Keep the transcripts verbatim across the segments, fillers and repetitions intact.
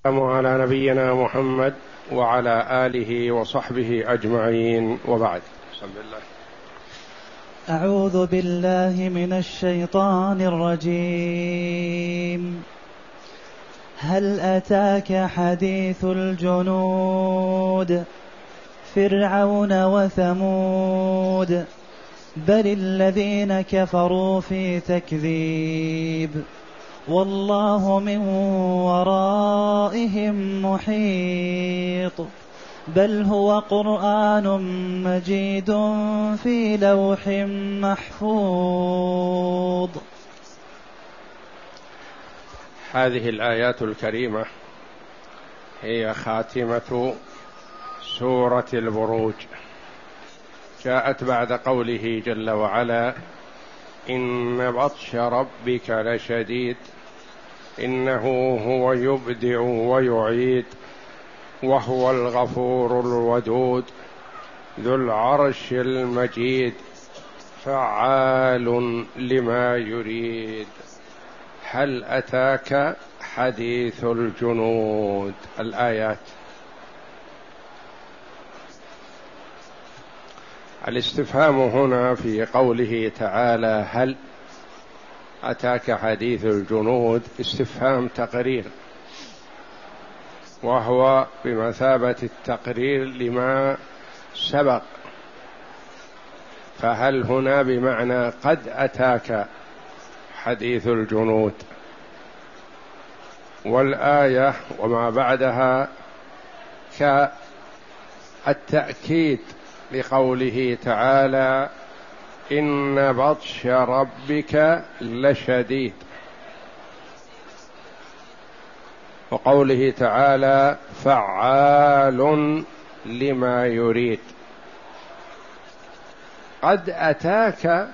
على نبينا محمد وعلى آله وصحبه أجمعين، وبعد. بسم الله. أعوذ بالله من الشيطان الرجيم. هل أتاك حديث الجنود فرعون وثمود بل الذين كفروا في تكذيب والله من ورائهم محيط بل هو قرآن مجيد في لوح محفوظ. هذه الآيات الكريمة هي خاتمة سورة البروج، جاءت بعد قوله جل وعلا: إن بطش ربك لشديد إنه هو يبدع ويعيد وهو الغفور الودود ذو العرش المجيد فعال لما يريد. هل أتاك حديث الجنود؟ الآيات. الاستفهام هنا في قوله تعالى هل أتاك حديث الجنود استفهام تقرير، وهو بمثابة التقرير لما سبق، فهل هنا بمعنى قد أتاك حديث الجنود، والآية وما بعدها كالتأكيد لقوله تعالى إن بطش ربك لشديد، وقوله تعالى فعال لما يريد. قد أتاك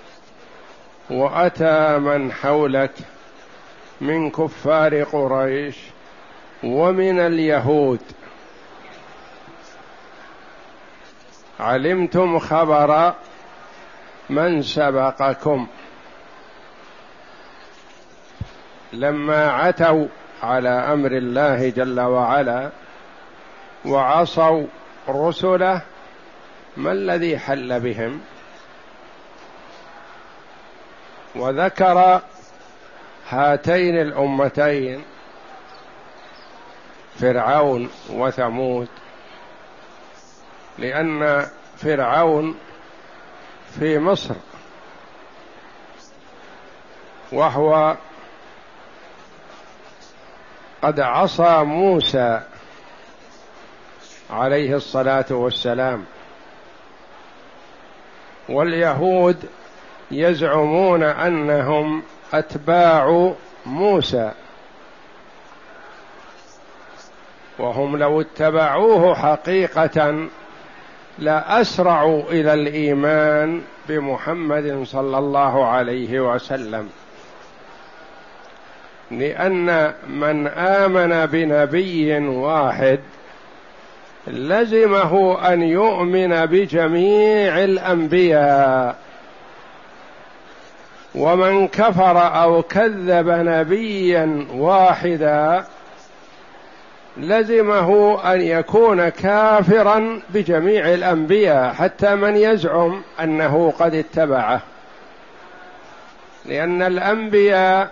وأتى من حولك من كفار قريش ومن اليهود، علمتم خبر من سبقكم لما عتوا على أمر الله جل وعلا وعصوا رسله. ما الذي حل بهم؟ وذكر هاتين الأمتين فرعون وثمود، لأن فرعون في مصر وهو قد عصى موسى عليه الصلاة والسلام، واليهود يزعمون أنهم أتباع موسى، وهم لو اتبعوه حقيقة لأسرعوا إلى الإيمان بمحمد صلى الله عليه وسلم، لأن من آمن بنبي واحد لزمه أن يؤمن بجميع الأنبياء، ومن كفر أو كذب نبيا واحدا لزمه أن يكون كافرا بجميع الأنبياء حتى من يزعم أنه قد اتبعه، لأن الأنبياء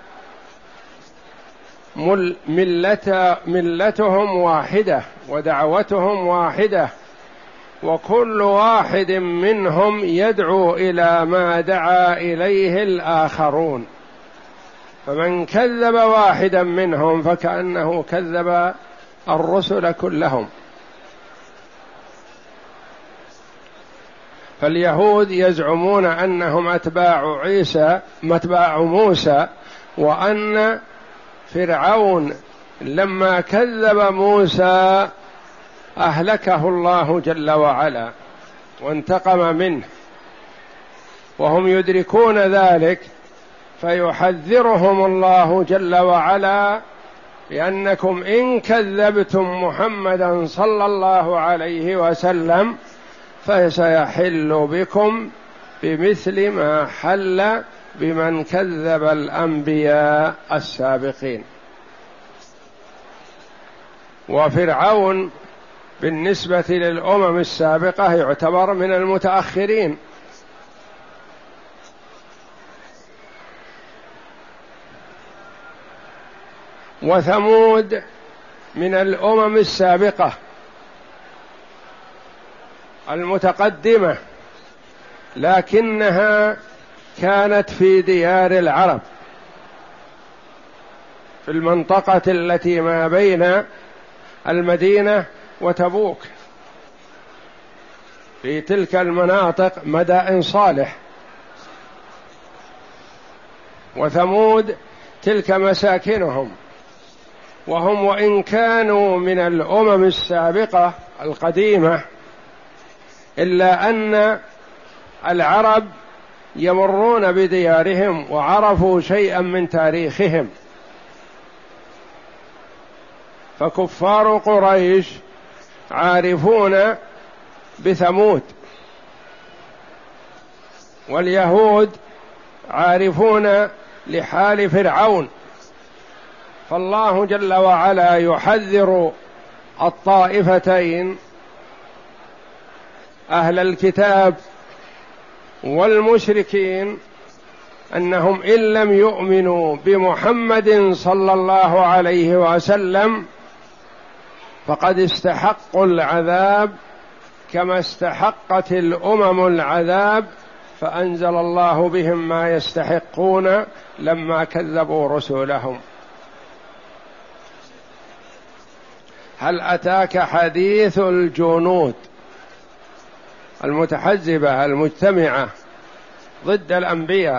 ملة ملتهم واحدة ودعوتهم واحدة، وكل واحد منهم يدعو إلى ما دعا إليه الآخرون، فمن كذب واحدا منهم فكأنه كذب الرسل كلهم. فاليهود يزعمون أنهم أتباع عيسى أتباع موسى، وأن فرعون لما كذب موسى أهلكه الله جل وعلا وانتقم منه، وهم يدركون ذلك، فيحذرهم الله جل وعلا بأنكم إن كذبتم محمدا صلى الله عليه وسلم فسيحل بكم بمثل ما حل بمن كذب الأنبياء السابقين. وفرعون بالنسبة للأمم السابقة يعتبر من المتأخرين. وثمود من الأمم السابقة المتقدمة، لكنها كانت في ديار العرب في المنطقة التي ما بين المدينة وتبوك، في تلك المناطق مدائن صالح. وثمود تلك مساكنهم، وهم وإن كانوا من الأمم السابقة القديمة إلا أن العرب يمرون بديارهم وعرفوا شيئا من تاريخهم، فكفار قريش عارفون بثمود، واليهود عارفون لحال فرعون، فالله جل وعلا يحذر الطائفتين أهل الكتاب والمشركين أنهم إن لم يؤمنوا بمحمد صلى الله عليه وسلم فقد استحقوا العذاب كما استحقت الأمم العذاب، فأنزل الله بهم ما يستحقون لما كذبوا رسلهم. هل أتاك حديث الجنود المتحزبة المجتمعة ضد الأنبياء،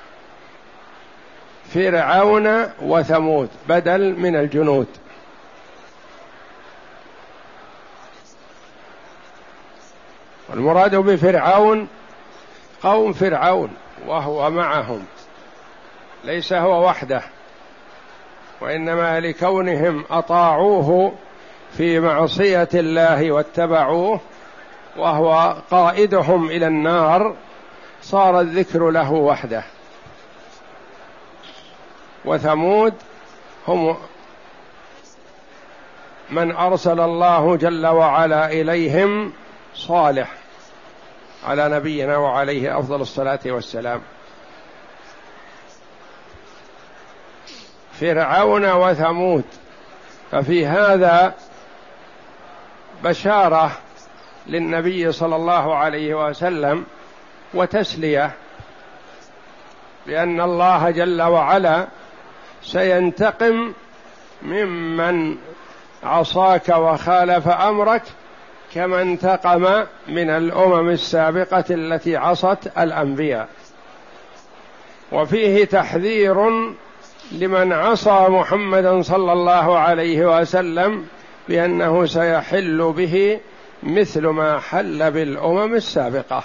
فرعون وثمود بدل من الجنود. المراد بفرعون قوم فرعون وهو معهم، ليس هو وحده، وإنما لكونهم أطاعوه في معصية الله واتبعوه وهو قائدهم إلى النار صار الذكر له وحده. وثمود هم من أرسل الله جل وعلا إليهم صالح على نبينا وعليه أفضل الصلاة والسلام. فرعون وثمود، ففي هذا بشارة للنبي صلى الله عليه وسلم وتسلية، بأن الله جل وعلا سينتقم ممن عصاك وخالف أمرك كما انتقم من الأمم السابقة التي عصت الأنبياء. وفيه تحذير لمن عصى محمدا صلى الله عليه وسلم بأنه سيحل به مثل ما حل بالأمم السابقة.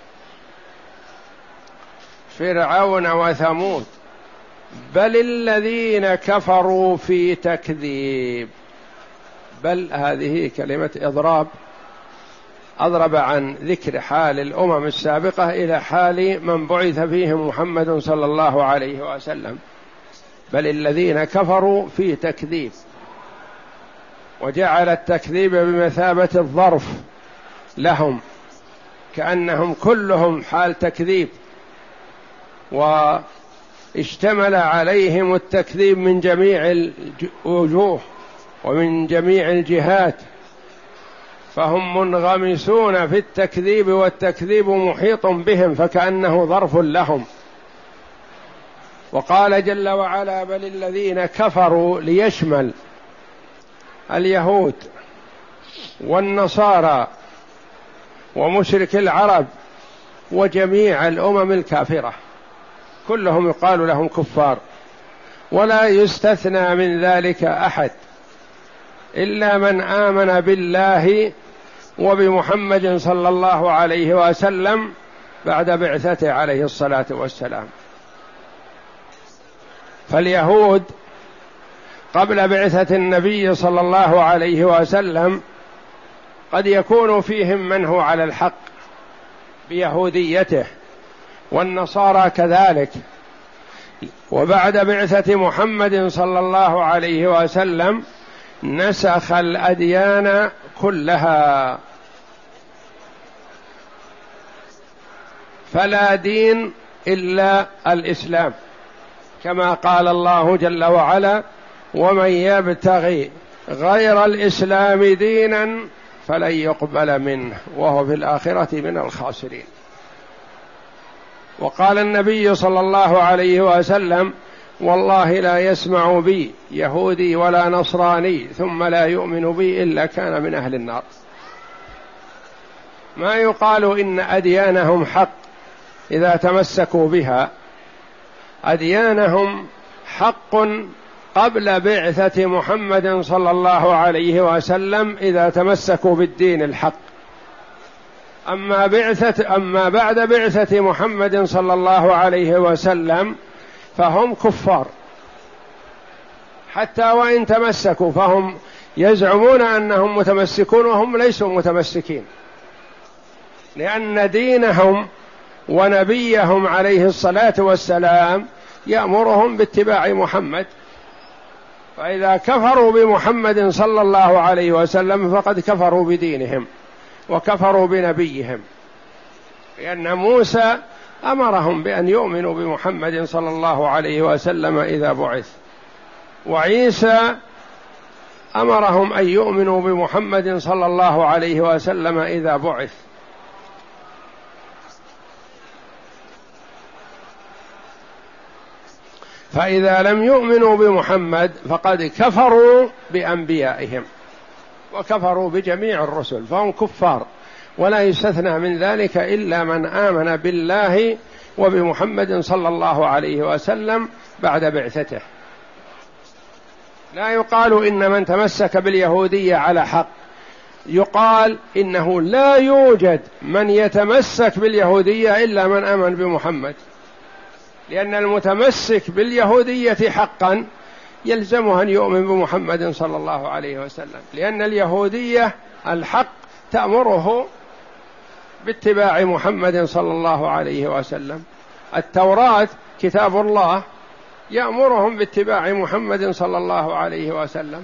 فرعون وثمود بل الذين كفروا في تكذيب. بل هذه كلمة إضراب، أضرب عن ذكر حال الأمم السابقة إلى حال من بعث فيهم محمد صلى الله عليه وسلم. بل الذين كفروا في تكذيب، وجعل التكذيب بمثابة الظرف لهم، كأنهم كلهم حال تكذيب، واشتمل عليهم التكذيب من جميع الوجوه ومن جميع الجهات، فهم منغمسون في التكذيب والتكذيب محيط بهم، فكأنه ظرف لهم. وقال جل وعلا بل الذين كفروا ليشمل اليهود والنصارى ومشرك العرب وجميع الأمم الكافرة، كلهم يقال لهم كفار، ولا يستثنى من ذلك أحد إلا من آمن بالله وبمحمد صلى الله عليه وسلم بعد بعثته عليه الصلاة والسلام. فاليهود قبل بعثة النبي صلى الله عليه وسلم قد يكون فيهم من هو على الحق بيهوديته، والنصارى كذلك، وبعد بعثة محمد صلى الله عليه وسلم نسخ الأديان كلها، فلا دين إلا الإسلام، كما قال الله جل وعلا: ومن يبتغي غير الإسلام دينا فلن يقبل منه وهو في الآخرة من الخاسرين. وقال النبي صلى الله عليه وسلم: والله لا يسمع بي يهودي ولا نصراني ثم لا يؤمن بي إلا كان من أهل النار. ما يقال إن أديانهم حق إذا تمسكوا بها، أديانهم حق قبل بعثة محمد صلى الله عليه وسلم إذا تمسكوا بالدين الحق. أما بعثة أما بعد بعثة محمد صلى الله عليه وسلم فهم كفار، حتى وإن تمسكوا فهم يزعمون أنهم متمسكون وهم ليسوا متمسكين، لأن دينهم ونبيهم عليه الصلاة والسلام يأمرهم باتباع محمد، فإذا كفروا بمحمد صلى الله عليه وسلم فقد كفروا بدينهم وكفروا بنبيهم، لأن موسى أمرهم بأن يؤمنوا بمحمد صلى الله عليه وسلم إذا بعث، وعيسى أمرهم أن يؤمنوا بمحمد صلى الله عليه وسلم إذا بعث. فإذا لم يؤمنوا بمحمد فقد كفروا بأنبيائهم وكفروا بجميع الرسل، فهم كفار، ولا يستثنى من ذلك إلا من آمن بالله وبمحمد صلى الله عليه وسلم بعد بعثته. لا يقال إن من تمسك باليهودية على حق، يقال إنه لا يوجد من يتمسك باليهودية إلا من آمن بمحمد، لأن المتمسك باليهودية حقا يلزمه أن يؤمن بمحمد صلى الله عليه وسلم، لأن اليهودية الحق تأمره باتباع محمد صلى الله عليه وسلم. التوراة كتاب الله يأمرهم باتباع محمد صلى الله عليه وسلم.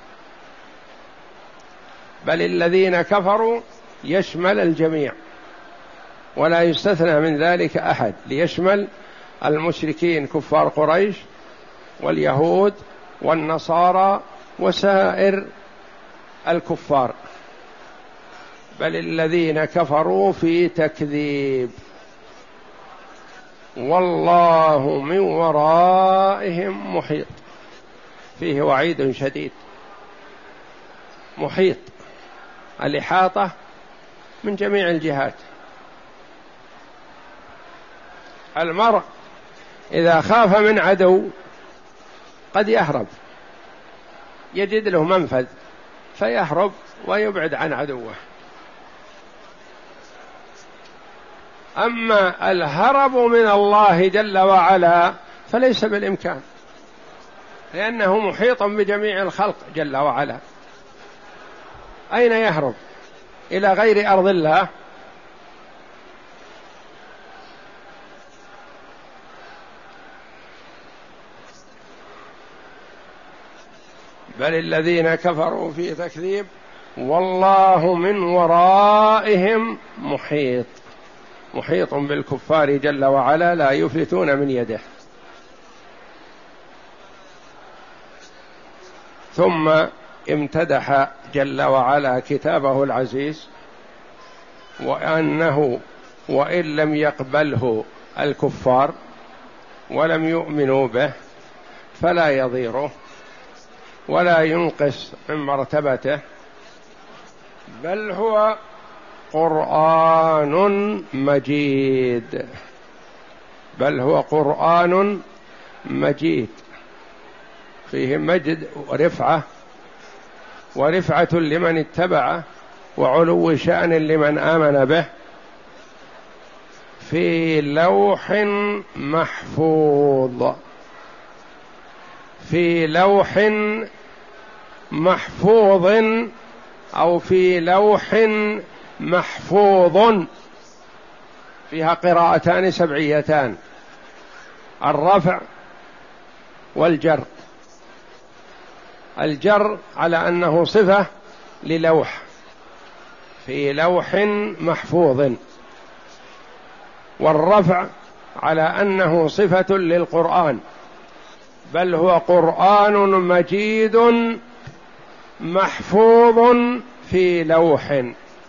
بل الذين كفروا يشمل الجميع ولا يستثنى من ذلك أحد، ليشمل المشركين كفار قريش واليهود والنصارى وسائر الكفار. بل الذين كفروا في تكذيب، والله من ورائهم محيط. فيه وعيد شديد. محيط، الإحاطة من جميع الجهات. المرء إذا خاف من عدو قد يهرب، يجد له منفذ فيهرب ويبعد عن عدوه. أما الهرب من الله جل وعلا فليس بالإمكان، لأنه محيط بجميع الخلق جل وعلا. أين يهرب؟ إلى غير أرض الله؟ بل الذين كفروا في تكذيب والله من ورائهم محيط. محيط بالكفار جل وعلا، لا يفلتون من يده. ثم امتدح جل وعلا كتابه العزيز، وأنه وإن لم يقبله الكفار ولم يؤمنوا به فلا يضيره ولا ينقص من مرتبته، بل هو قرآن مجيد. بل هو قرآن مجيد فيه مجد ورفعة، ورفعة لمن اتبعه، وعلو شأن لمن آمن به، في لوح محفوظ. في لوح محفوظ أو في لوح محفوظ، فيها قراءتان سبعيتان، الرفع والجر. الجر على أنه صفة للوح، في لوح محفوظ، والرفع على أنه صفة للقرآن، بل هو قرآن مجيد محفوظ في لوح.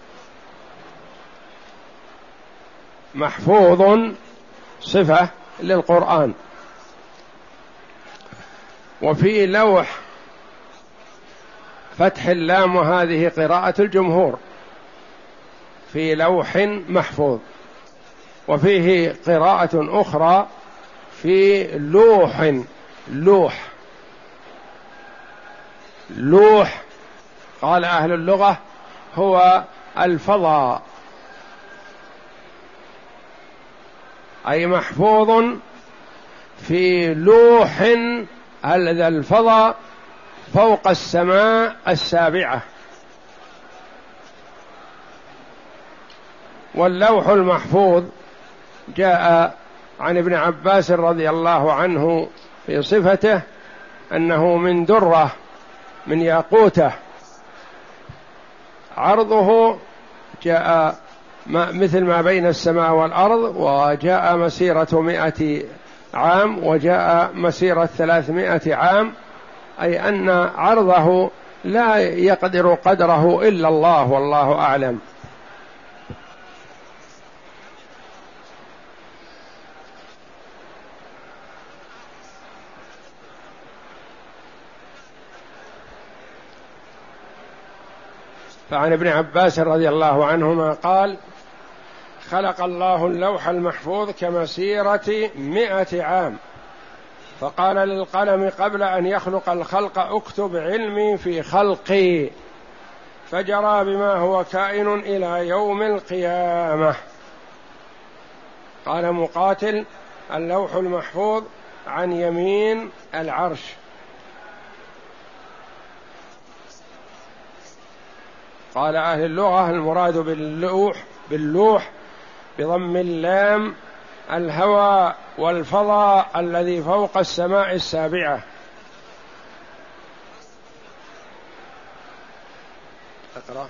محفوظ صفة للقرآن، وفي لوح فتح اللام، وهذه قراءة الجمهور، في لوح محفوظ. وفيه قراءة أخرى في لوح، لوح لوح قال أهل اللغة هو الفضاء، أي محفوظ في لوح هذا الفضاء فوق السماء السابعة. واللوح المحفوظ جاء عن ابن عباس رضي الله عنه في صفته أنه من درة من ياقوتة، عرضه جاء مثل ما بين السماء والأرض، وجاء مسيرة مائة عام، وجاء مسيرة ثلاثمائة عام، أي أن عرضه لا يقدر قدره إلا الله، والله أعلم. فعن ابن عباس رضي الله عنهما قال: خلق الله اللوح المحفوظ كمسيرة مائة عام، فقال للقلم قبل أن يخلق الخلق: اكتب علمي في خلقي، فجرى بما هو كائن إلى يوم القيامة. قال مقاتل: اللوح المحفوظ عن يمين العرش. قال أهل اللغة: المراد باللوح باللوح بضم اللام الهواء والفضاء الذي فوق السماء السابعة. اقرأ.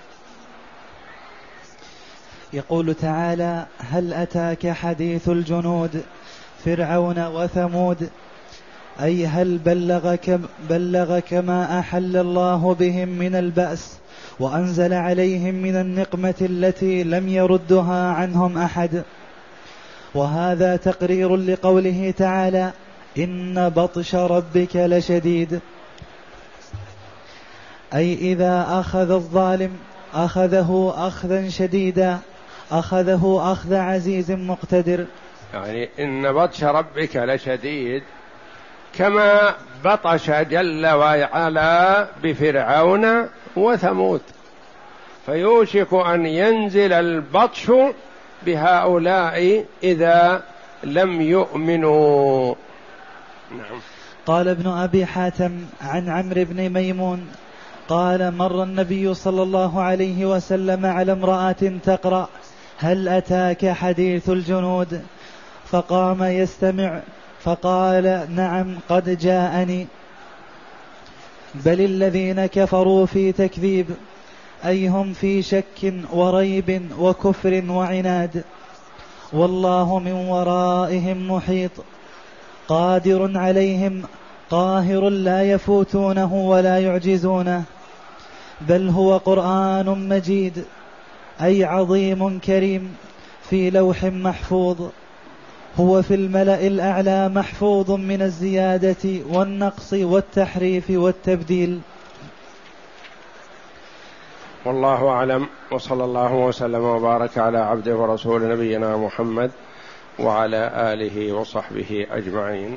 يقول تعالى: هل أتاك حديث الجنود فرعون وثمود، أي هل بلغك, بلغك ما أحل الله بهم من البأس وأنزل عليهم من النقمة التي لم يردها عنهم أحد. وهذا تقرير لقوله تعالى: إن بطش ربك لشديد، أي إذا أخذ الظالم أخذه أخذا شديدا، أخذه أخذ عزيز مقتدر. يعني إن بطش ربك لشديد، كما بطش جل وعلا بفرعون وثمود، فيوشك أن ينزل البطش بهؤلاء إذا لم يؤمنوا. نعم. قال ابن أبي حاتم عن عمرو بن ميمون قال: مر النبي صلى الله عليه وسلم على امرأة تقرأ: هل أتاك حديث الجنود، فقام يستمع فقال: نعم قد جاءني. بل الذين كفروا في تكذيب، أي هم في شك وريب وكفر وعناد، والله من ورائهم محيط، قادر عليهم، قاهر لا يفوتونه ولا يعجزونه. بل هو قرآن مجيد، أي عظيم كريم، في لوح محفوظ، هو في الملأ الأعلى محفوظ من الزيادة والنقص والتحريف والتبديل. والله أعلم، وصلى الله وسلم وبارك على عبده ورسول نبينا محمد وعلى آله وصحبه أجمعين.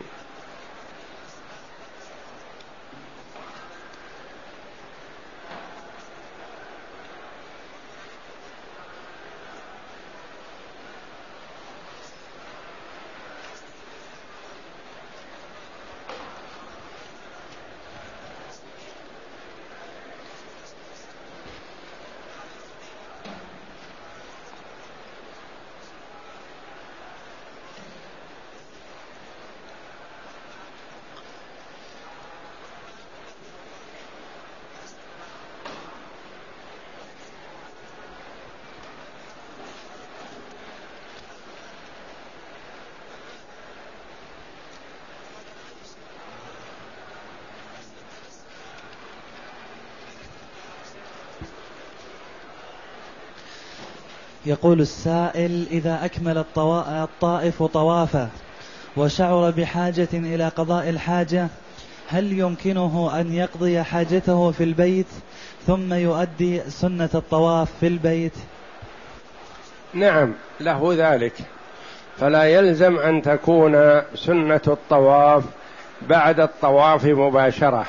يقول السائل: إذا أكمل الطائف طوافه وشعر بحاجة إلى قضاء الحاجة، هل يمكنه أن يقضي حاجته في البيت ثم يؤدي سنة الطواف في البيت؟ نعم، له ذلك، فلا يلزم أن تكون سنة الطواف بعد الطواف مباشرة،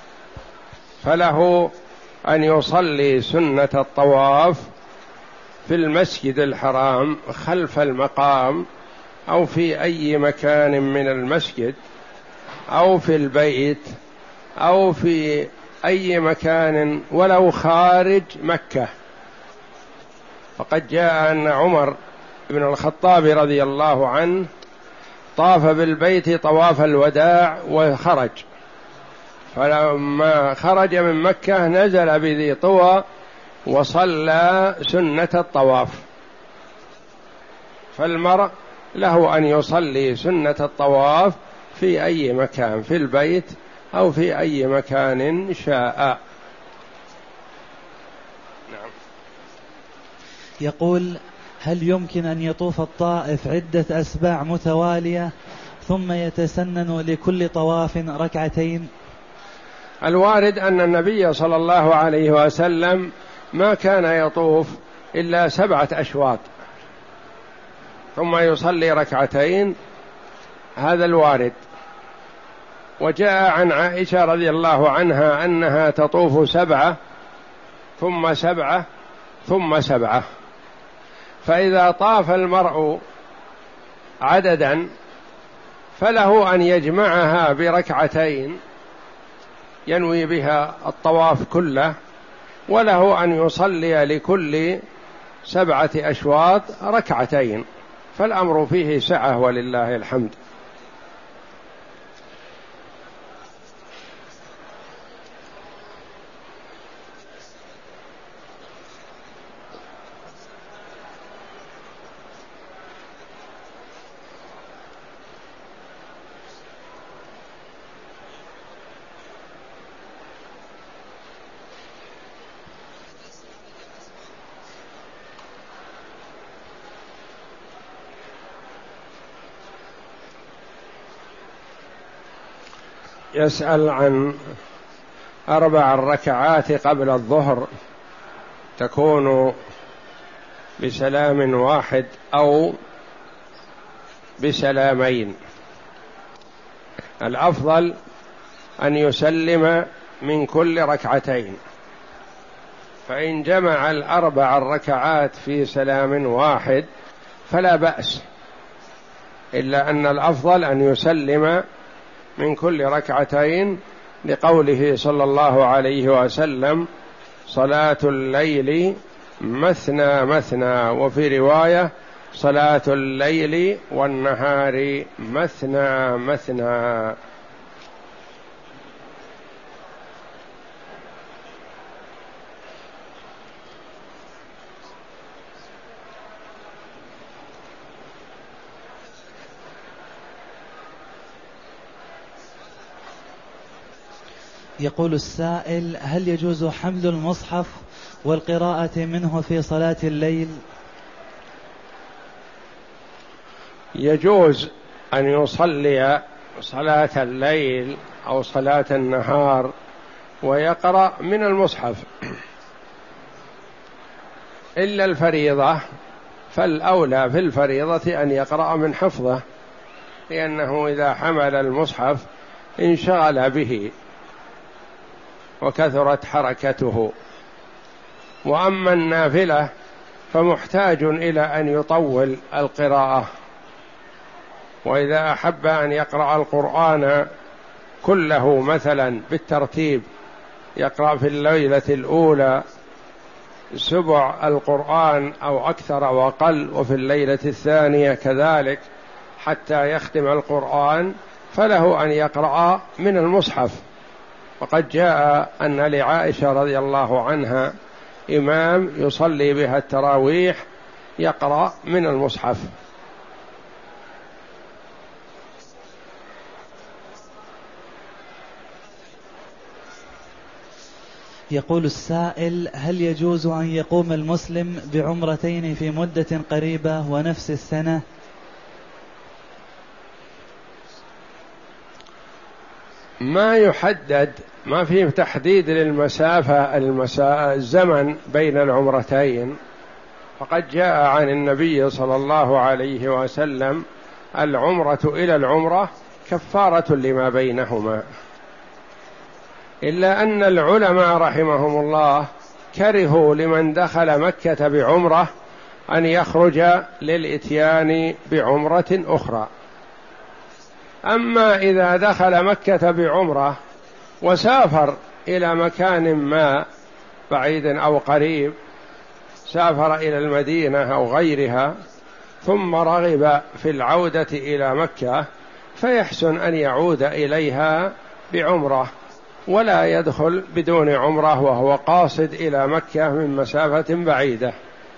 فله أن يصلي سنة الطواف في المسجد الحرام خلف المقام، أو في أي مكان من المسجد، أو في البيت، أو في أي مكان ولو خارج مكة. فقد جاء أن عمر بن الخطاب رضي الله عنه طاف بالبيت طواف الوداع وخرج، فلما خرج من مكة نزل بذي طوى وصلى سنة الطواف. فالمرء له أن يصلي سنة الطواف في أي مكان، في البيت أو في أي مكان شاء. نعم. يقول: هل يمكن أن يطوف الطائف عدة أسباع متوالية ثم يتسنن لكل طواف ركعتين؟ الوارد أن النبي صلى الله عليه وسلم ما كان يطوف إلا سبعة أشواط ثم يصلي ركعتين، هذا الوارد. وجاء عن عائشة رضي الله عنها أنها تطوف سبعة ثم سبعة ثم سبعة. فإذا طاف المرء عددا فله أن يجمعها بركعتين ينوي بها الطواف كله، وله أن يصلي لكل سبعة أشواط ركعتين، فالأمر فيه سعة ولله الحمد. يسأل عن أربع ركعات قبل الظهر تكون بسلام واحد أو بسلامين. الأفضل أن يسلم من كل ركعتين، فإن جمع الأربع الركعات في سلام واحد فلا بأس، إلا أن الأفضل أن يسلم من كل ركعتين، لقوله صلى الله عليه وسلم: صلاة الليل مثنى مثنى، وفي رواية: صلاة الليل والنهار مثنى مثنى. يقول السائل: هل يجوز حمل المصحف والقراءة منه في صلاة الليل؟ يجوز أن يصلي صلاة الليل أو صلاة النهار ويقرأ من المصحف، إلا الفريضة، فالأولى في الفريضة أن يقرأ من حفظه، لأنه إذا حمل المصحف انشغل به وكثرت حركته. وأما النافلة فمحتاج إلى أن يطول القراءة، وإذا أحب أن يقرأ القرآن كله مثلا بالترتيب، يقرأ في الليلة الأولى سبع القرآن أو أكثر وأقل، وفي الليلة الثانية كذلك حتى يختم القرآن، فله أن يقرأ من المصحف. وقد جاء أن لعائشة رضي الله عنها إمام يصلي بها التراويح يقرأ من المصحف. يقول السائل: هل يجوز أن يقوم المسلم بعمرتين في مدة قريبة ونفس السنة؟ ما يحدد، ما فيه تحديد للمسافة المسا... الزمن بين العمرتين، فقد جاء عن النبي صلى الله عليه وسلم: العمرة إلى العمرة كفارة لما بينهما. إلا أن العلماء رحمهم الله كرهوا لمن دخل مكة بعمرة أن يخرج للإتيان بعمرة أخرى. أما إذا دخل مكة بعمرة وسافر إلى مكان ما بعيد أو قريب، سافر إلى المدينة أو غيرها ثم رغب في العودة إلى مكة، فيحسن أن يعود إليها بعمرة، ولا يدخل بدون عمرة وهو قاصد إلى مكة من مسافة بعيدة.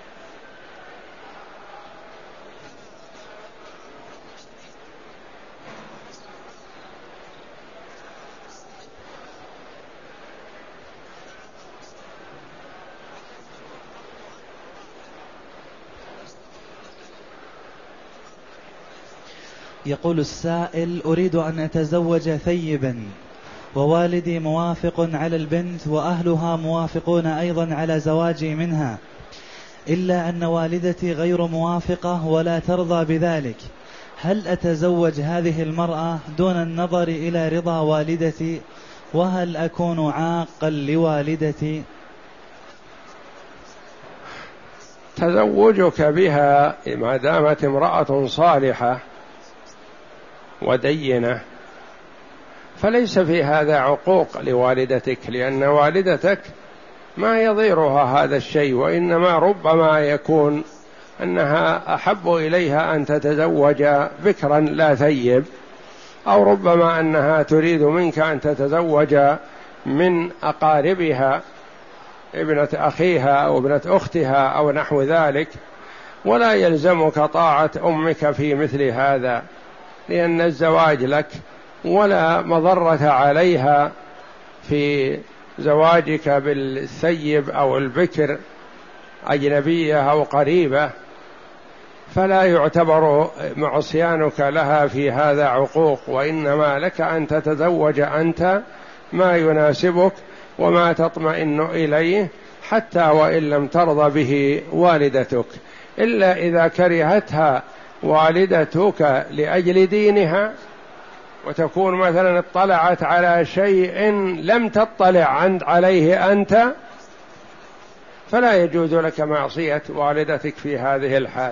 يقول السائل: أريد أن أتزوج ثيبا، ووالدي موافق على البنت وأهلها موافقون أيضا على زواجي منها، إلا أن والدتي غير موافقة ولا ترضى بذلك. هل أتزوج هذه المرأة دون النظر إلى رضا والدتي؟ وهل أكون عاقا لوالدتي؟ تزوجك بها ما دامت امرأة صالحة ودينة فليس في هذا عقوق لوالدتك، لأن والدتك ما يضيرها هذا الشيء، وإنما ربما يكون أنها أحب إليها أن تتزوج بكرا لا ثيب، أو ربما أنها تريد منك أن تتزوج من أقاربها، ابنة أخيها أو ابنة أختها أو نحو ذلك، ولا يلزمك طاعة أمك في مثل هذا، لأن الزواج لك ولا مضرة عليها في زواجك بالثيب أو البكر أجنبية أو قريبة، فلا يعتبر معصيانك لها في هذا عقوق، وإنما لك أن تتزوج أنت ما يناسبك وما تطمئن إليه، حتى وإن لم ترضى به والدتك، إلا إذا كرهتها والدتك لأجل دينها، وتكون مثلا اطلعت على شيء لم تطلع عليه أنت، فلا يجوز لك معصية والدتك في هذه الحال.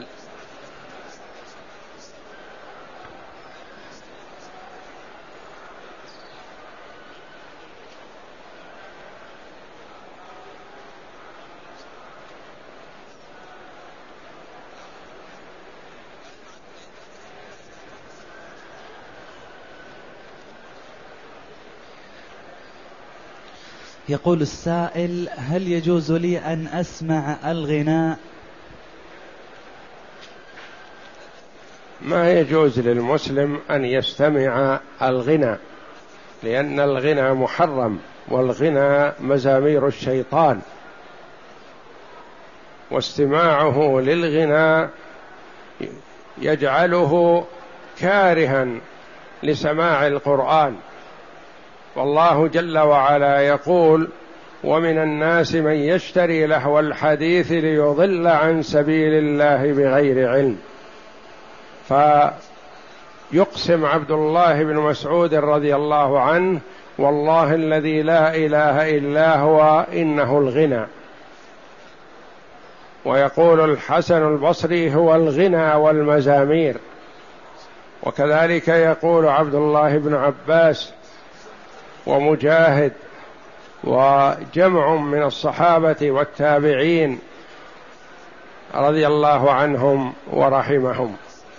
يقول السائل: هل يجوز لي أن أسمع الغناء؟ ما يجوز للمسلم أن يستمع الغنى، لأن الغنى محرم، والغنى مزامير الشيطان، واستماعه للغنى يجعله كارها لسماع القرآن. والله جل وعلا يقول: ومن الناس من يشتري لهو الحديث ليضل عن سبيل الله بغير علم. فيقسم عبد الله بن مسعود رضي الله عنه: والله الذي لا إله إلا هو إنه الغنى. ويقول الحسن البصري: هو الغنى والمزامير. وكذلك يقول عبد الله بن عباس ومجاهد وجمع من الصحابة والتابعين رضي الله عنهم ورحمهم.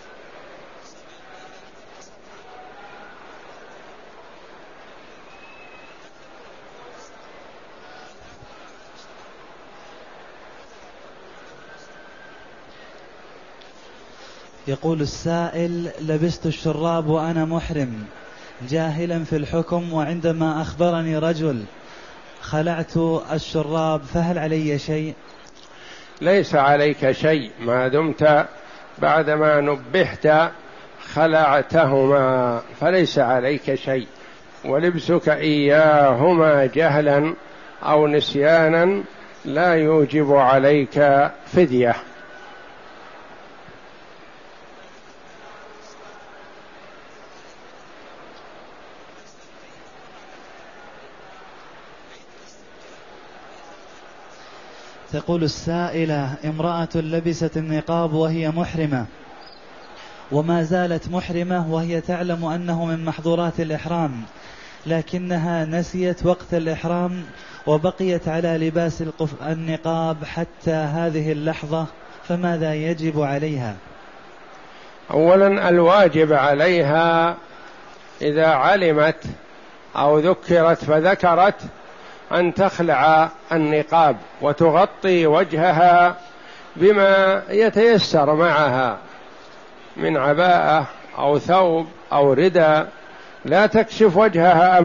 يقول السائل: لبست الشراب وأنا محرم جاهلا في الحكم، وعندما أخبرني رجل خلعت الشراب فهل علي شيء؟ ليس عليك شيء ما دمت بعدما نبهت خلعتهما، فليس عليك شيء، ولبسك إياهما جهلا أو نسيانا لا يوجب عليك فدية. تقول السائلة: امرأة لبست النقاب وهي محرمة وما زالت محرمة وهي تعلم أنه من محظورات الإحرام، لكنها نسيت وقت الإحرام وبقيت على لباس النقاب حتى هذه اللحظة، فماذا يجب عليها؟ أولا الواجب عليها إذا علمت أو ذكرت فذكرت أن تخلع النقاب وتغطي وجهها بما يتيسر معها من عباءة أو ثوب أو رداء، لا تكشف وجهها.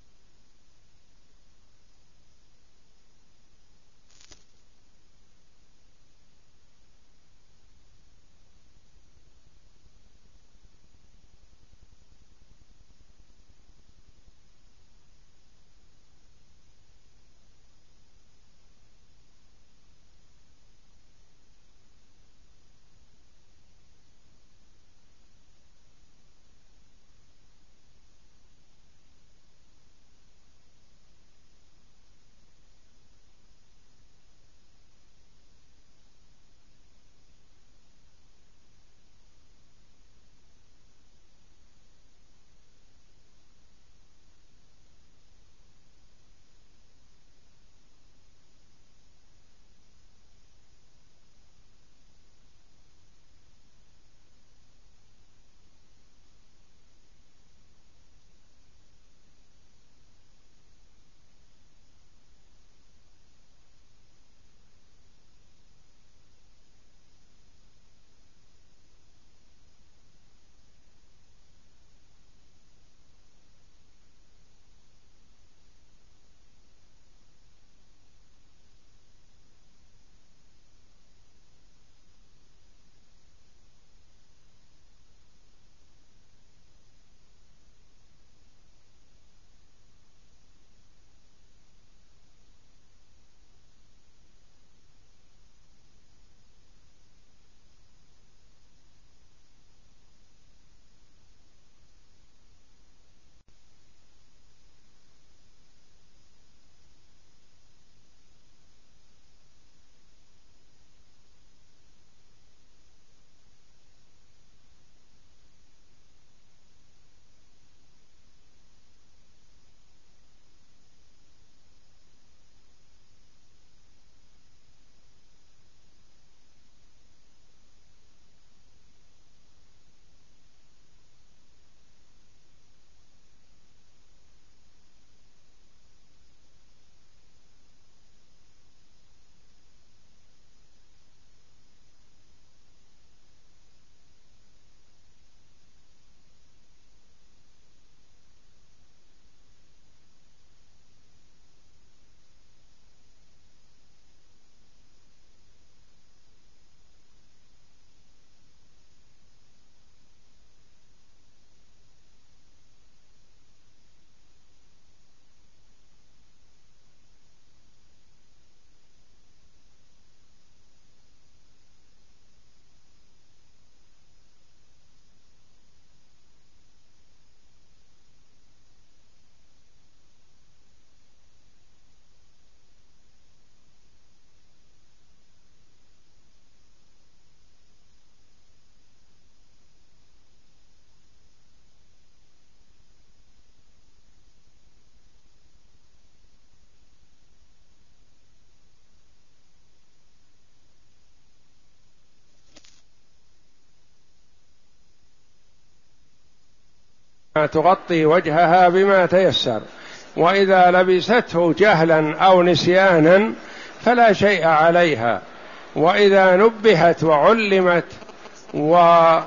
تغطي وجهها بما تيسر، وإذا لبسته جهلا أو نسيانا فلا شيء عليها، وإذا نبهت وعلمت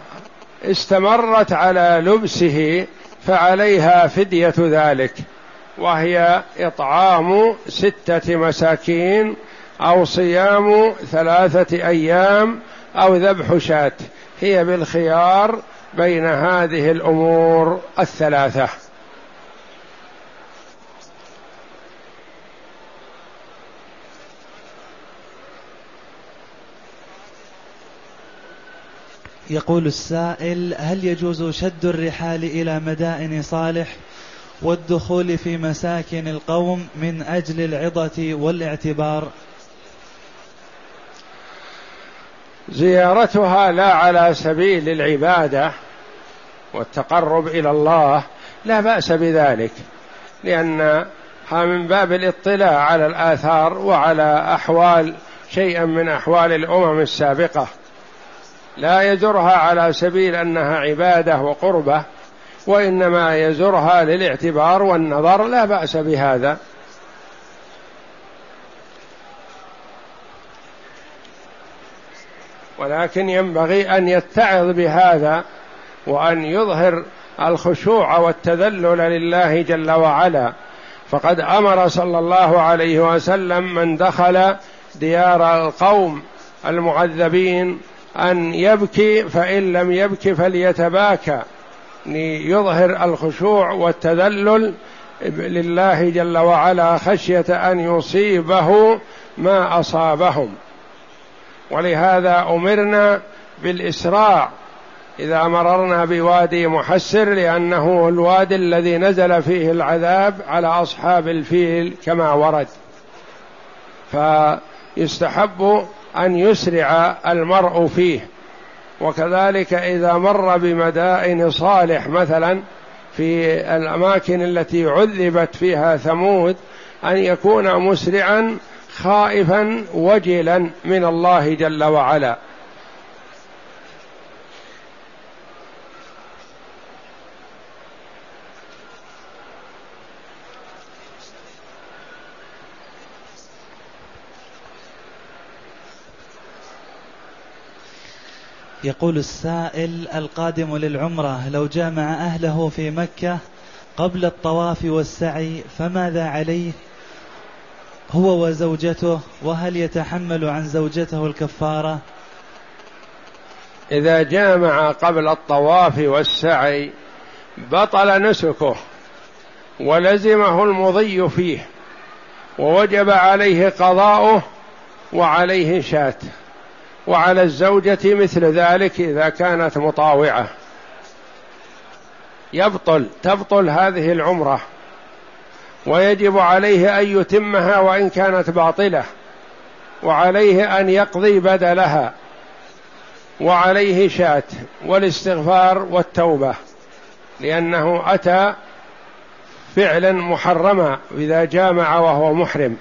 واستمرت على لبسه فعليها فدية ذلك، وهي إطعام ستة مساكين أو صيام ثلاثة أيام أو ذبح شاة، هي بالخيار بين هذه الأمور الثلاثة. يقول السائل: هل يجوز شد الرحال إلى مدائن صالح والدخول في مساكن القوم من أجل العظة والاعتبار؟ زيارتها لا على سبيل العبادة والتقرب إلى الله لا بأس بذلك، لأنها من باب الاطلاع على الآثار وعلى أحوال شيئا من أحوال الأمم السابقة، لا يزرها على سبيل أنها عبادة وقربة، وإنما يزرها للاعتبار والنظر، لا بأس بهذا. ولكن ينبغي أن يتعظ بهذا وأن يظهر الخشوع والتذلل لله جل وعلا، فقد أمر صلى الله عليه وسلم من دخل ديار القوم المعذبين أن يبكي، فإن لم يبكي فليتباكى، ليظهر الخشوع والتذلل لله جل وعلا خشية أن يصيبه ما أصابهم. ولهذا أمرنا بالإسراع إذا مررنا بوادي محسر، لأنه الوادي الذي نزل فيه العذاب على أصحاب الفيل كما ورد، فيستحب أن يسرع المرء فيه. وكذلك إذا مر بمدائن صالح مثلا في الأماكن التي عذبت فيها ثمود، أن يكون مسرعا خائفا وجلا من الله جل وعلا. يقول السائل: القادم للعمرة لو جامع أهله في مكة قبل الطواف والسعي فماذا عليه هو وزوجته، وهل يتحمل عن زوجته الكفارة؟ إذا جامع قبل الطواف والسعي بطل نسكه ولزمه المضي فيه، ووجب عليه قضاؤه وعليه شاة، وعلى الزوجة مثل ذلك إذا كانت مطاوعة. يبطل تبطل هذه العمرة، ويجب عليه أن يتمها وإن كانت باطلة، وعليه أن يقضي بدلها، وعليه شاة والاستغفار والتوبة، لأنه أتى فعلا محرما إذا جامع وهو محرم.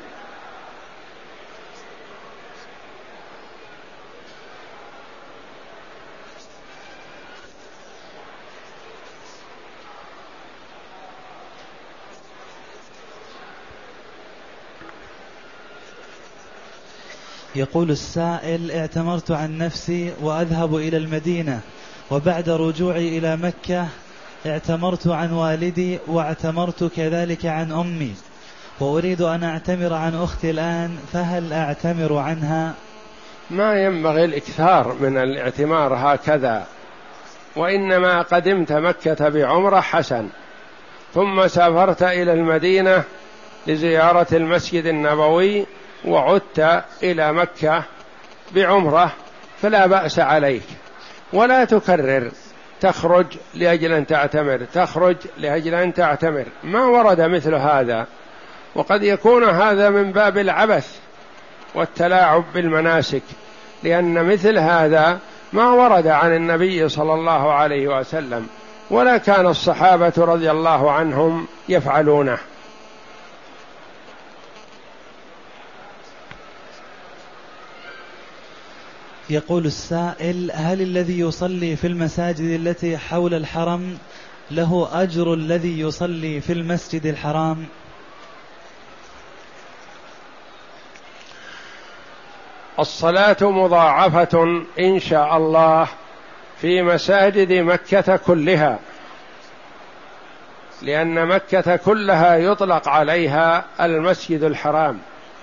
يقول السائل: اعتمرت عن نفسي وأذهب إلى المدينة، وبعد رجوعي إلى مكة اعتمرت عن والدي واعتمرت كذلك عن أمي، وأريد أن أعتمر عن أختي الآن، فهل أعتمر عنها؟ ما ينبغي الإكثار من الاعتمار هكذا، وإنما قدمت مكة بعمرة حسن، ثم سافرت إلى المدينة لزيارة المسجد النبوي وعدت إلى مكة بعمرة، فلا بأس عليك، ولا تكرر تخرج لأجل أن تعتمر تخرج لأجل أن تعتمر، ما ورد مثل هذا. وقد يكون هذا من باب العبث والتلاعب بالمناسك، لأن مثل هذا ما ورد عن النبي صلى الله عليه وسلم، ولا كان الصحابة رضي الله عنهم يفعلونه. يقول السائل: هل الذي يصلي في المساجد التي حول الحرم له أجر الذي يصلي في المسجد الحرام؟ الصلاة مضاعفة إن شاء الله في مساجد مكة كلها، لأن مكة كلها يطلق عليها المسجد الحرام.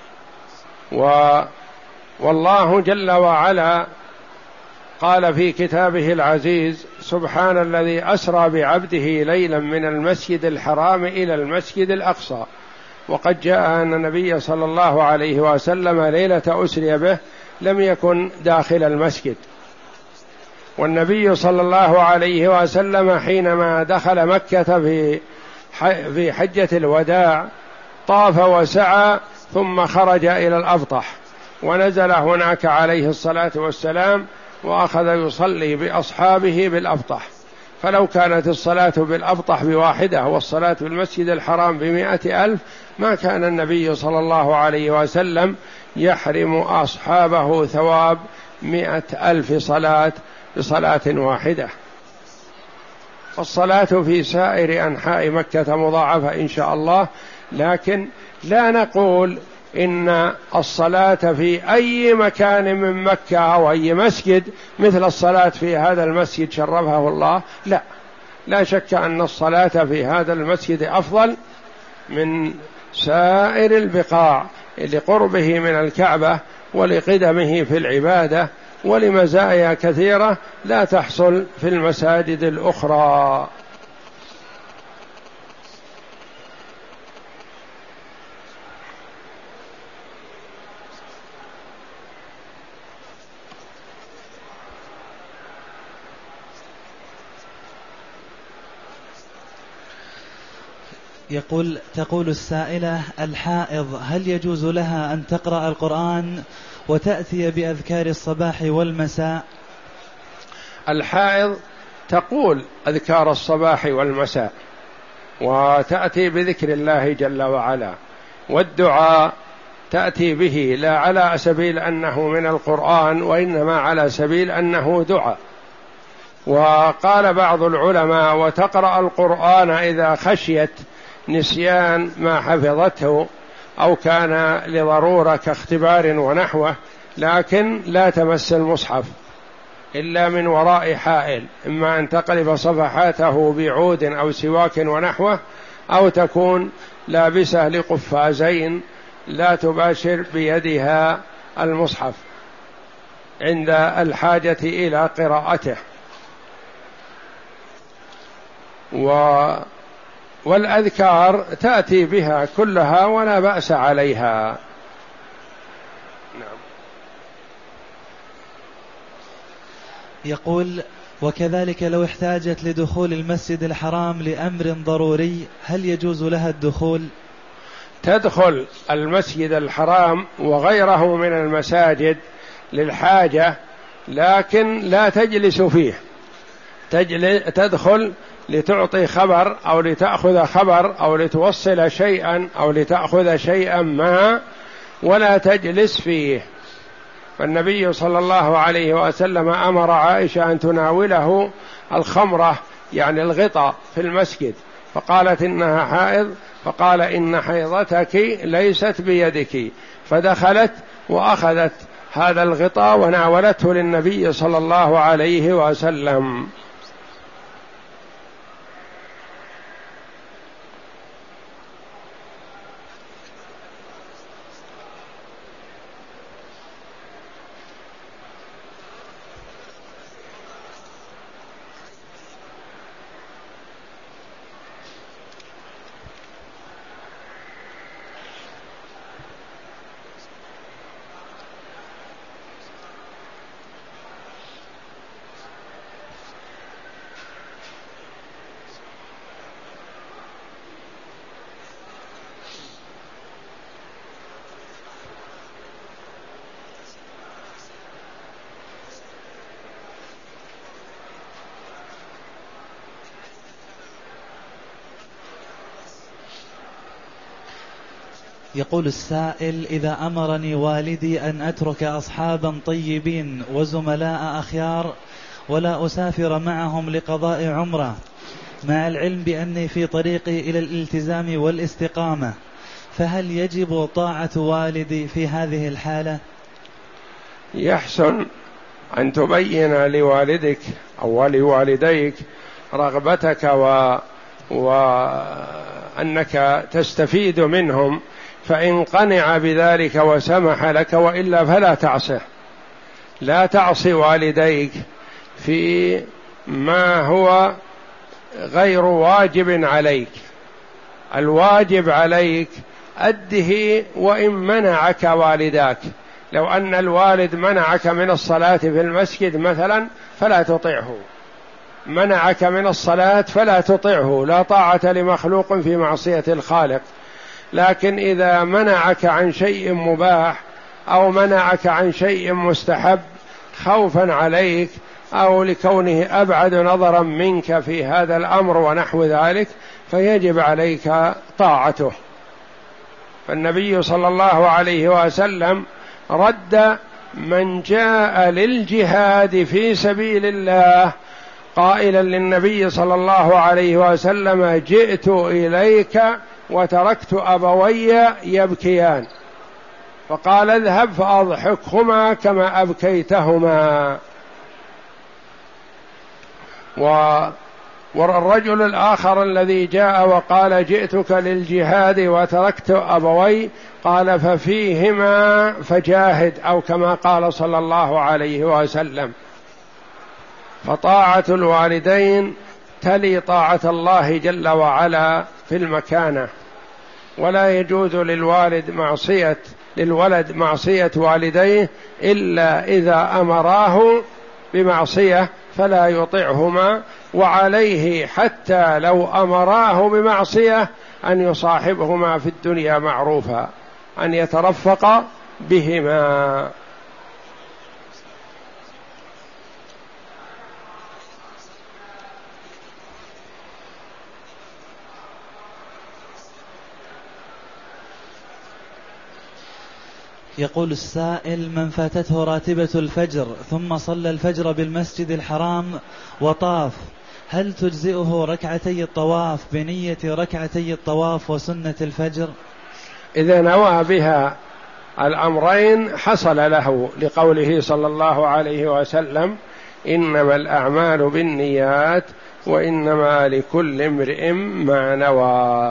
و والله جل وعلا قال في كتابه العزيز: سبحان الذي أسرى بعبده ليلا من المسجد الحرام إلى المسجد الأقصى. وقد جاء أن النبي صلى الله عليه وسلم ليلة أسري به لم يكن داخل المسجد، والنبي صلى الله عليه وسلم حينما دخل مكة في في حجة الوداع طاف وسعى ثم خرج إلى الأبطح ونزل هناك عليه الصلاة والسلام وأخذ يصلي بأصحابه بالأبطح. فلو كانت الصلاة بالأبطح بواحدة والصلاة بالمسجد الحرام بمائة ألف ما كان النبي صلى الله عليه وسلم يحرم أصحابه ثواب مائة ألف صلاة بصلاة واحدة. الصلاة في سائر أنحاء مكة مضاعفة إن شاء الله، لكن لا نقول إن الصلاة في أي مكان من مكة أو أي مسجد مثل الصلاة في هذا المسجد شرفه الله، لا، لا شك أن الصلاة في هذا المسجد أفضل من سائر البقاع لقربه من الكعبة ولقدمه في العبادة ولمزايا كثيرة لا تحصل في المساجد الأخرى. يقول تقول السائلة: الحائض هل يجوز لها أن تقرأ القرآن وتأتي بأذكار الصباح والمساء؟ الحائض تقول أذكار الصباح والمساء وتأتي بذكر الله جل وعلا، والدعاء تأتي به لا على سبيل أنه من القرآن وإنما على سبيل أنه دعاء. وقال بعض العلماء: وتقرأ القرآن إذا خشيت نسيان ما حفظته أو كان لضرورة كاختبار ونحوه، لكن لا تمس المصحف إلا من وراء حائل، إما أن تقلب صفحاته بعود أو سواك ونحوه، أو تكون لابسة لقفازين لا تباشر بيدها المصحف عند الحاجة إلى قراءته. و والأذكار تأتي بها كلها ولا بأس عليها. نعم. يقول: وكذلك لو احتاجت لدخول المسجد الحرام لأمر ضروري هل يجوز لها الدخول؟ تدخل المسجد الحرام وغيره من المساجد للحاجة، لكن لا تجلس فيه. تدخل لتعطي خبر أو لتأخذ خبر أو لتوصل شيئا أو لتأخذ شيئا ما، ولا تجلس فيه. فالنبي صلى الله عليه وسلم أمر عائشة أن تناوله الخمرة يعني الغطاء في المسجد، فقالت إنها حائض، فقال: إن حيضتك ليست بيدك، فدخلت وأخذت هذا الغطاء وناولته للنبي صلى الله عليه وسلم. يقول السائل: إذا أمرني والدي أن أترك أصحابا طيبين وزملاء أخيار ولا أسافر معهم لقضاء عمرة، مع العلم بأني في طريقي إلى الالتزام والاستقامة، فهل يجب طاعة والدي في هذه الحالة؟ يحسن أن تبين لوالدك أو لوالديك رغبتك وأنك تستفيد منهم، فإن قنع بذلك وسمح لك، وإلا فلا تعصه. لا تعصي والديك في ما هو غير واجب عليك. الواجب عليك أده وإن منعك والداك. لو أن الوالد منعك من الصلاة في المسجد مثلا فلا تطيعه، منعك من الصلاة فلا تطيعه، لا طاعة لمخلوق في معصية الخالق. لكن إذا منعك عن شيء مباح أو منعك عن شيء مستحب خوفا عليك أو لكونه أبعد نظرا منك في هذا الأمر ونحو ذلك، فيجب عليك طاعته. فالنبي صلى الله عليه وسلم رد من جاء للجهاد في سبيل الله قائلا للنبي صلى الله عليه وسلم: جئت إليك وتركت أبوي يبكيان، فقال: اذهب فأضحكهما كما أبكيتهما. والرجل الآخر الذي جاء وقال: جئتك للجهاد وتركت أبوي، قال: ففيهما فجاهد، أو كما قال صلى الله عليه وسلم. فطاعة الوالدين تلي طاعة الله جل وعلا في المكانة، ولا يجوز للوالد معصية للولد معصية والديه إلا إذا أمراه بمعصية فلا يطيعهما، وعليه حتى لو أمراه بمعصية أن يصاحبهما في الدنيا معروفا، أن يترفق بهما. يقول السائل: من فاتته راتبة الفجر ثم صلى الفجر بالمسجد الحرام وطاف، هل تجزئه ركعتي الطواف بنية ركعتي الطواف وسنة الفجر؟ إذا نوى بها الأمرين حصل له، لقوله صلى الله عليه وسلم: إنما الأعمال بالنيات وإنما لكل امرئ ما نوى.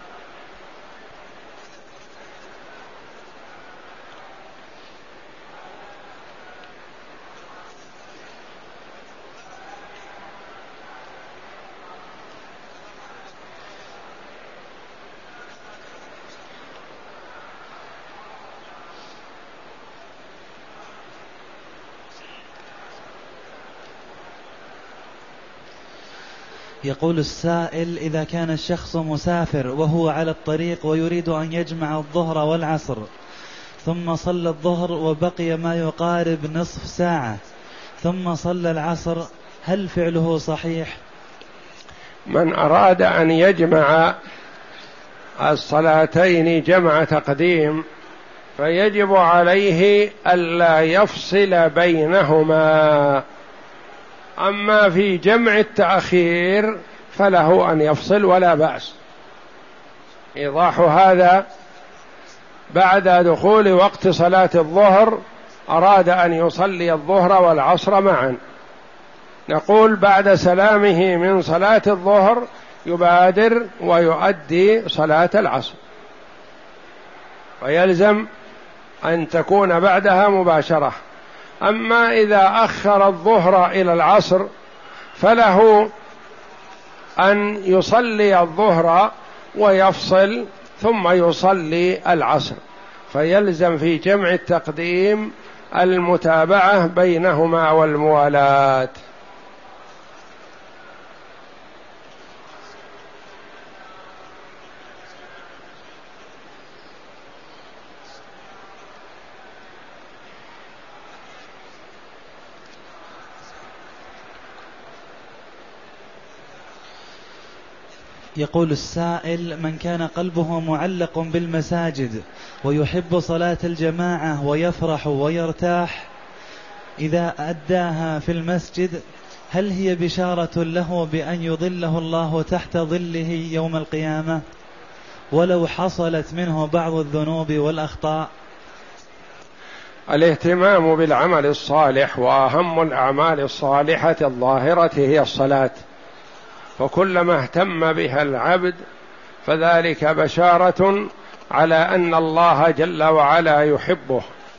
يقول السائل: إذا كان الشخص مسافر وهو على الطريق ويريد أن يجمع الظهر والعصر، ثم صلى الظهر وبقي ما يقارب نصف ساعة، ثم صلى العصر، هل فعله صحيح؟ من أراد أن يجمع الصلاتين جمع تقديم فيجب عليه ألا يفصل بينهما. أما في جمع التأخير فله أن يفصل ولا بأس. إيضاح هذا: بعد دخول وقت صلاة الظهر أراد أن يصلي الظهر والعصر معا، نقول بعد سلامه من صلاة الظهر يبادر ويؤدي صلاة العصر، ويلزم أن تكون بعدها مباشرة. أما إذا أخر الظهر إلى العصر فله أن يصلي الظهر ويفصل ثم يصلي العصر، فيلزم في جمع التقديم المتابعة بينهما والموالاة. يقول السائل: من كان قلبه معلق بالمساجد ويحب صلاة الجماعة ويفرح ويرتاح إذا أداها في المسجد، هل هي بشارة له بأن يظله الله تحت ظله يوم القيامة ولو حصلت منه بعض الذنوب والأخطاء؟ الاهتمام بالعمل الصالح، وأهم الأعمال الصالحة الظاهرة هي الصلاة، فكلما اهتم بها العبد فذلك بشارة على أن الله جل وعلا يحبه.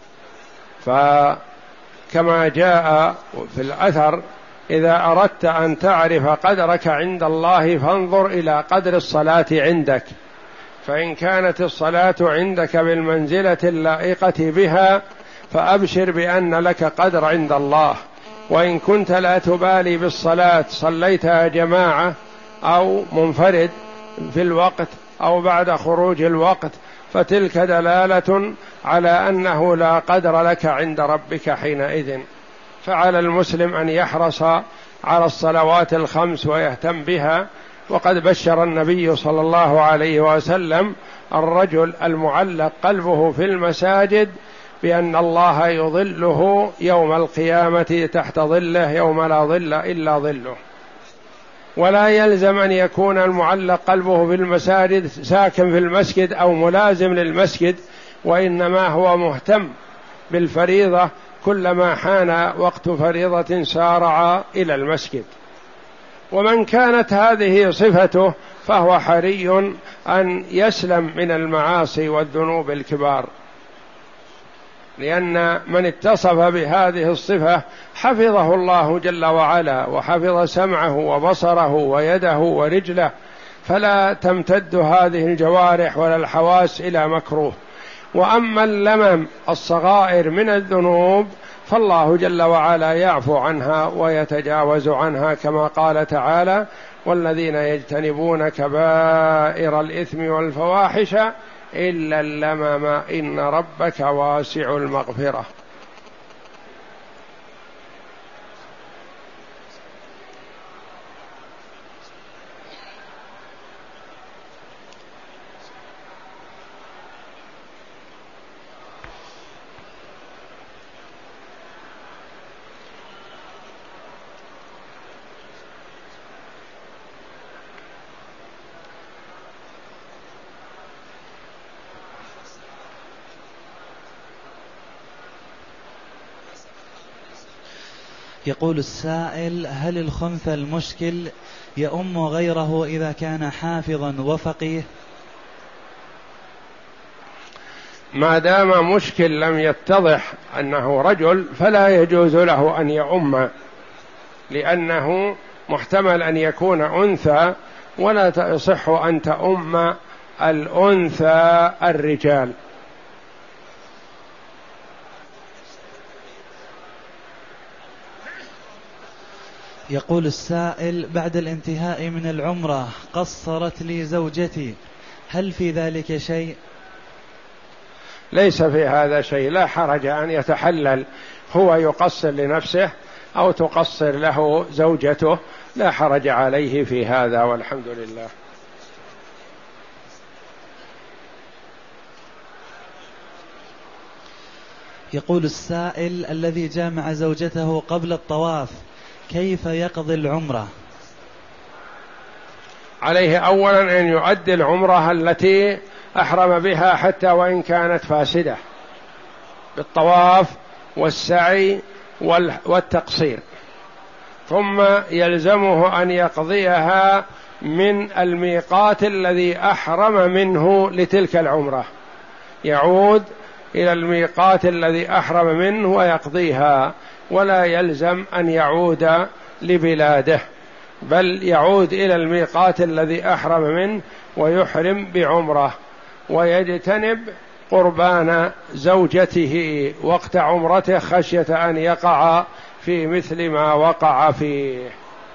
فكما جاء في الأثر: إذا أردت أن تعرف قدرك عند الله فانظر إلى قدر الصلاة عندك، فإن كانت الصلاة عندك بالمنزلة اللائقة بها فأبشر بأن لك قدر عند الله، وإن كنت لا تبالي بالصلاة صليتها جماعة أو منفرد في الوقت أو بعد خروج الوقت فتلك دلالة على أنه لا قدر لك عند ربك حينئذ. فعلى المسلم أن يحرص على الصلوات الخمس ويهتم بها. وقد بشر النبي صلى الله عليه وسلم الرجل المعلق قلبه في المساجد بأن الله يظله يوم القيامة تحت ظله يوم لا ظل إلا ظله. ولا يلزم أن يكون المعلق قلبه في المساجد ساكن في المسجد أو ملازم للمسجد، وإنما هو مهتم بالفريضة، كلما حان وقت فريضة سارع إلى المسجد. ومن كانت هذه صفته فهو حري أن يسلم من المعاصي والذنوب الكبار، لأن من اتصف بهذه الصفة حفظه الله جل وعلا، وحفظ سمعه وبصره ويده ورجله، فلا تمتد هذه الجوارح ولا الحواس إلى مكروه. وأما اللمم الصغائر من الذنوب فالله جل وعلا يعفو عنها ويتجاوز عنها، كما قال تعالى: والذين يجتنبون كبائر الإثم والفواحش إلا اللمم إن ربك واسع المغفرة. يقول السائل: هل الخنث المشكل يؤم غيره إذا كان حافظا وفقيه؟ ما دام مشكل لم يتضح أنه رجل فلا يجوز له أن يؤم، لأنه محتمل أن يكون أنثى، ولا تصح أن تؤم الأنثى الرجال. يقول السائل: بعد الانتهاء من العمرة قصرت لي زوجتي، هل في ذلك شيء؟ ليس في هذا شيء، لا حرج أن يتحلل، هو يقصر لنفسه أو تقصر له زوجته، لا حرج عليه في هذا، والحمد لله. يقول السائل: الذي جامع زوجته قبل الطواف كيف يقضي العمرة؟ عليه أولا أن يؤدي العمرة التي أحرم بها حتى وإن كانت فاسدة، بالطواف والسعي والتقصير، ثم يلزمه أن يقضيها من الميقات الذي أحرم منه لتلك العمرة، يعود إلى الميقات الذي أحرم منه ويقضيها، ولا يلزم أن يعود لبلاده، بل يعود إلى الميقات الذي أحرم منه ويحرم بعمرة، ويجتنب قربان زوجته وقت عمرته خشية أن يقع في مثل ما وقع فيه.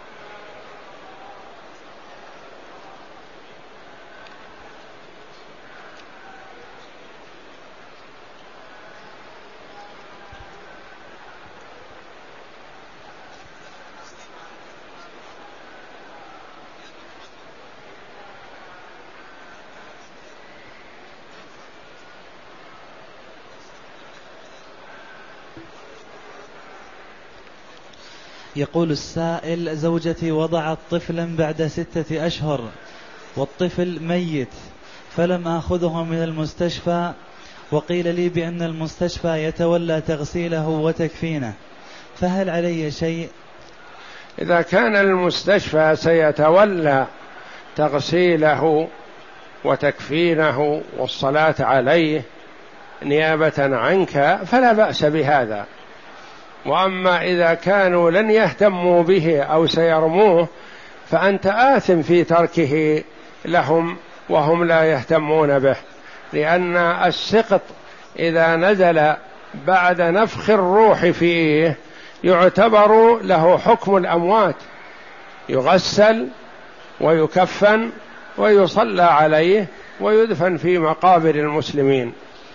يقول السائل: زوجتي وضعت طفلا بعد ستة أشهر والطفل ميت، فلم آخذه من المستشفى، وقيل لي بأن المستشفى يتولى تغسيله وتكفينه، فهل علي شيء؟ إذا كان المستشفى سيتولى تغسيله وتكفينه والصلاة عليه نيابة عنك فلا بأس بهذا. وأما إذا كانوا لن يهتموا به أو سيرموه فأنت آثم في تركه لهم وهم لا يهتمون به، لأن السقط إذا نزل بعد نفخ الروح فيه يعتبر له حكم الأموات، يغسل ويكفن ويصلى عليه ويدفن في مقابر المسلمين.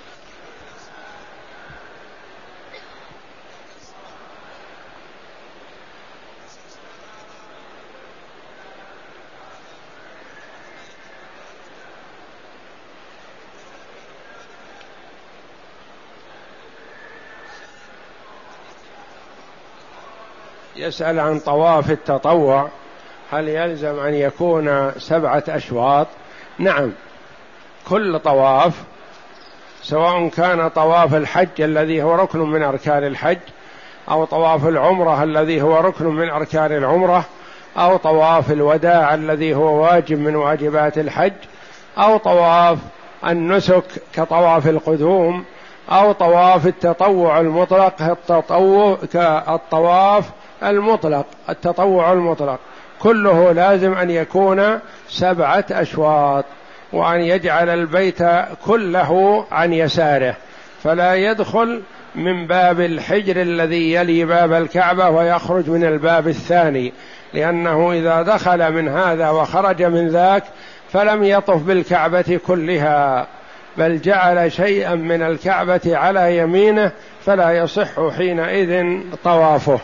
يسأل عن طواف التطوع، هل يلزم أن يكون سبعة أشواط؟ نعم، كل طواف سواء كان طواف الحج الذي هو ركن من أركان الحج، أو طواف العمرة الذي هو ركن من أركان العمرة، أو طواف الوداع الذي هو واجب من واجبات الحج، أو طواف النسك كطواف القدوم، أو طواف التطوع المطلق التطوع كالطواف المطلق التطوع المطلق، كله لازم أن يكون سبعة أشواط، وأن يجعل البيت كله عن يساره، فلا يدخل من باب الحجر الذي يلي باب الكعبة ويخرج من الباب الثاني، لأنه إذا دخل من هذا وخرج من ذاك فلم يطف بالكعبة كلها، بل جعل شيئا من الكعبة على يمينه، فلا يصح حينئذ طوافه.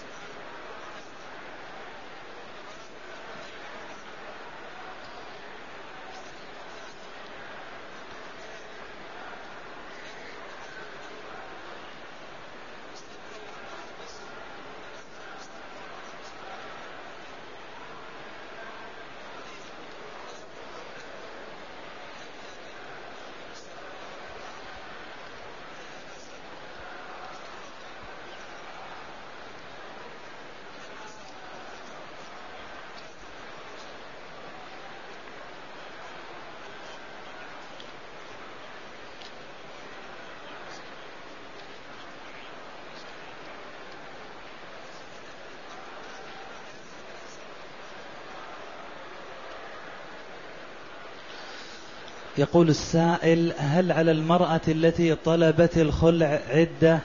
يقول السائل: هل على المرأة التي طلبت الخلع عدة؟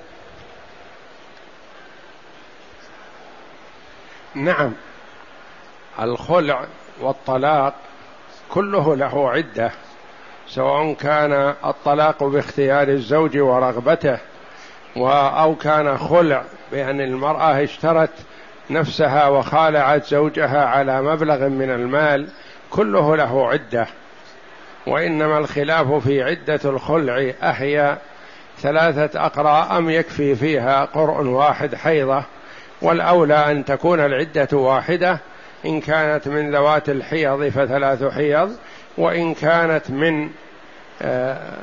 نعم، الخلع والطلاق كله له عدة، سواء كان الطلاق باختيار الزوج ورغبته أو كان خلع بأن المرأة اشترت نفسها وخالعت زوجها على مبلغ من المال، كله له عدة. وإنما الخلاف في عدة الخلع أهي ثلاثة أقراء أم يكفي فيها قرء واحد حيضة، والأولى أن تكون العدة واحدة، إن كانت من ذوات الحيض فثلاث حيض، وإن كانت من آه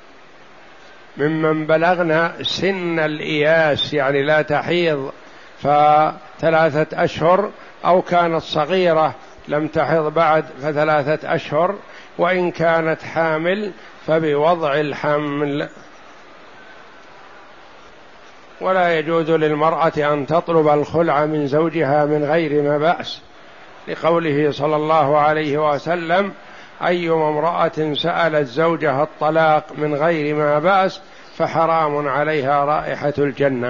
ممن بلغنا سن الإياس يعني لا تحيض فثلاثة أشهر، أو كانت صغيرة لم تحض بعد فثلاثة أشهر، وإن كانت حامل فبوضع الحمل. ولا يجوز للمرأة أن تطلب الخلع من زوجها من غير ما بأس، لقوله صلى الله عليه وسلم: أيما امرأة سألت زوجها الطلاق من غير ما بأس فحرام عليها رائحة الجنة.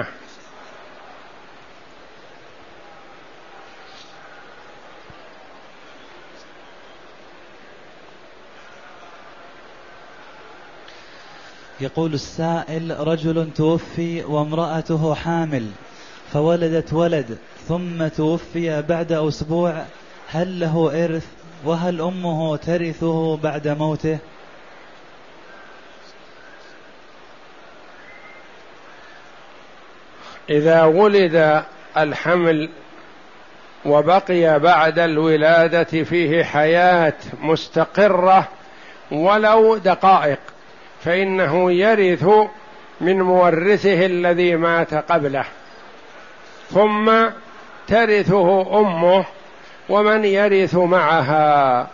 يقول السائل: رجل توفي وامرأته حامل فولدت ولد ثم توفي بعد أسبوع، هل له إرث؟ وهل أمه ترثه بعد موته؟ إذا ولد الحمل وبقي بعد الولادة فيه حياة مستقرة ولو دقائق فإنه يرث من مورثه الذي مات قبله، ثم ترثه أمه ومن يرث معها،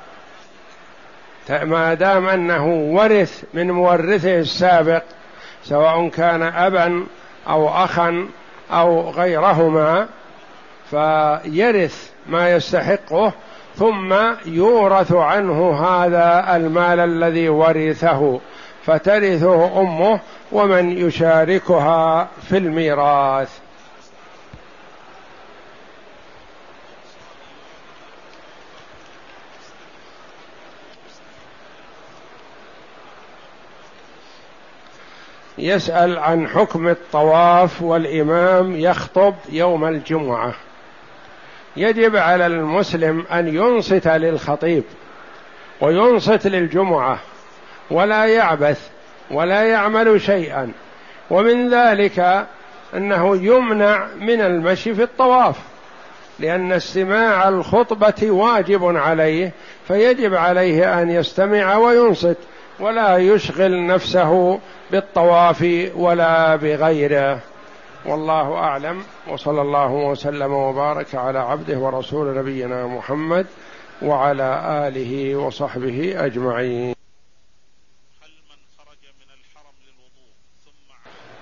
ما دام أنه ورث من مورثه السابق سواء كان أبا أو أخا أو غيرهما، فيرث ما يستحقه ثم يورث عنه هذا المال الذي ورثه، فترثه أمه ومن يشاركها في الميراث. يسأل عن حكم الطواف والإمام يخطب يوم الجمعة. يجب على المسلم أن ينصت للخطيب وينصت للجمعة ولا يعبث ولا يعمل شيئا، ومن ذلك أنه يمنع من المشي في الطواف، لأن استماع الخطبة واجب عليه، فيجب عليه أن يستمع وينصت ولا يشغل نفسه بالطواف ولا بغيره. والله أعلم، وصلى الله وسلم وبارك على عبده ورسول نبينا محمد وعلى آله وصحبه أجمعين. هل من خرج من الحرم للوضوء ثم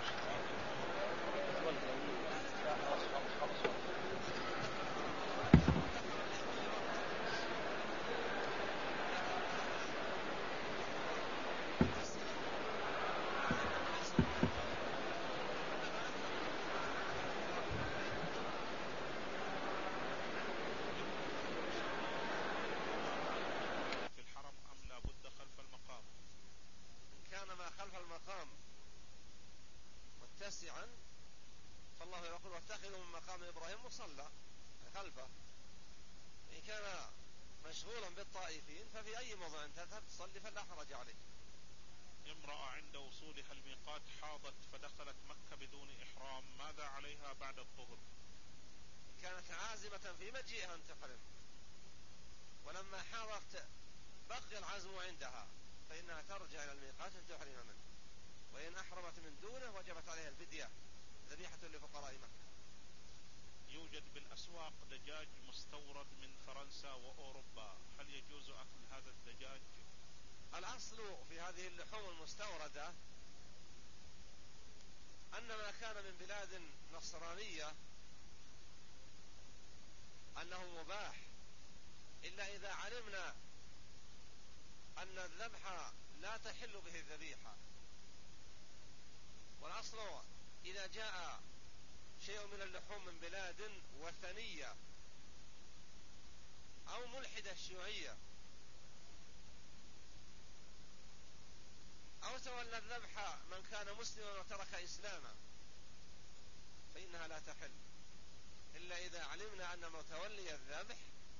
الذبح من كان مسلما وترك إسلاما فإنها لا تحل إلا إذا علمنا أن متولي الذبح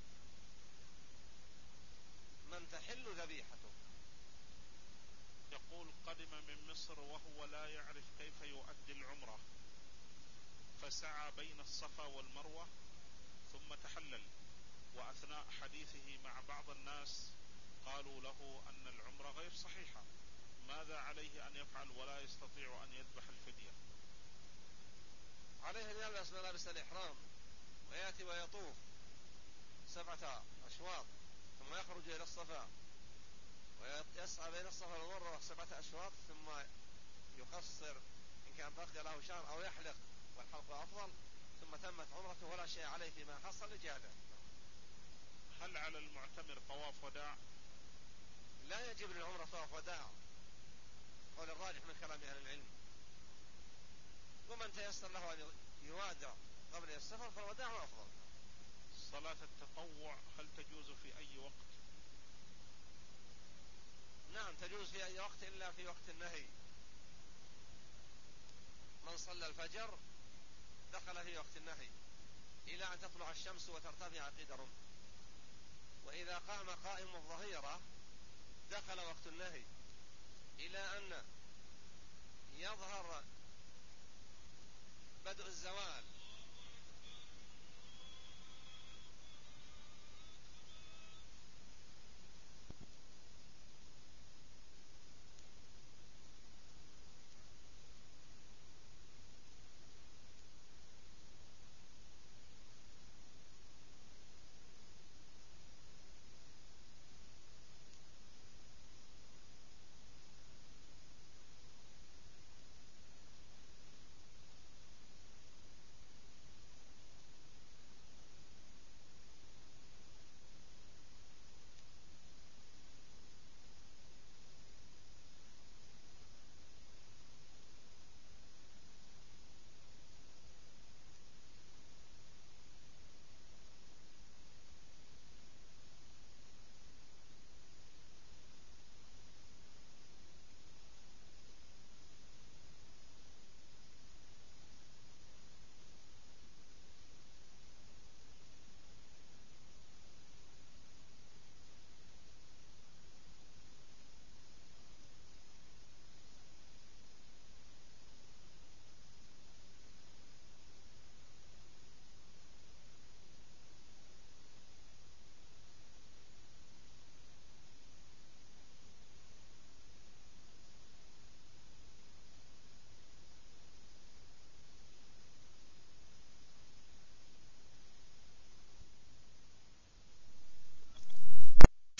من تحل ذبيحته. يقول قدم من مصر وهو لا يعرف كيف يؤدي العمرة، فسعى بين الصفا والمروة ثم تحلل، وأثناء حديثه مع بعض الناس قالوا له أن العمرة غير صحيحة، ماذا عليه أن يفعل ولا يستطيع أن يذبح الفدية؟ عليه أن يلبس ملابس الإحرام ويأتي ويطوف سبعة أشواط ثم يخرج إلى الصفا ويسعى بين الصفا والمروة سبعة أشواط ثم يقصر إن كان بقي له شعر أو يحلق والحلق أفضل، ثم تمت عمرته ولا شيء عليه فيما حصل لجهده. هل على المعتمر طواف وداع؟ لا يجب للعمرة طواف وداع، قول الراجح من كلام أهل العلم، ومن تيسر له أن يوادع قبل السفر فالوداع أفضل. صلاة التطوع هل تجوز في أي وقت؟ نعم تجوز في أي وقت إلا في وقت النهي. من صلى الفجر دخل في وقت النهي إلى أن تطلع الشمس وترتفع قيد رمح، وإذا قام قائم الظهيرة دخل وقت النهي إلى أن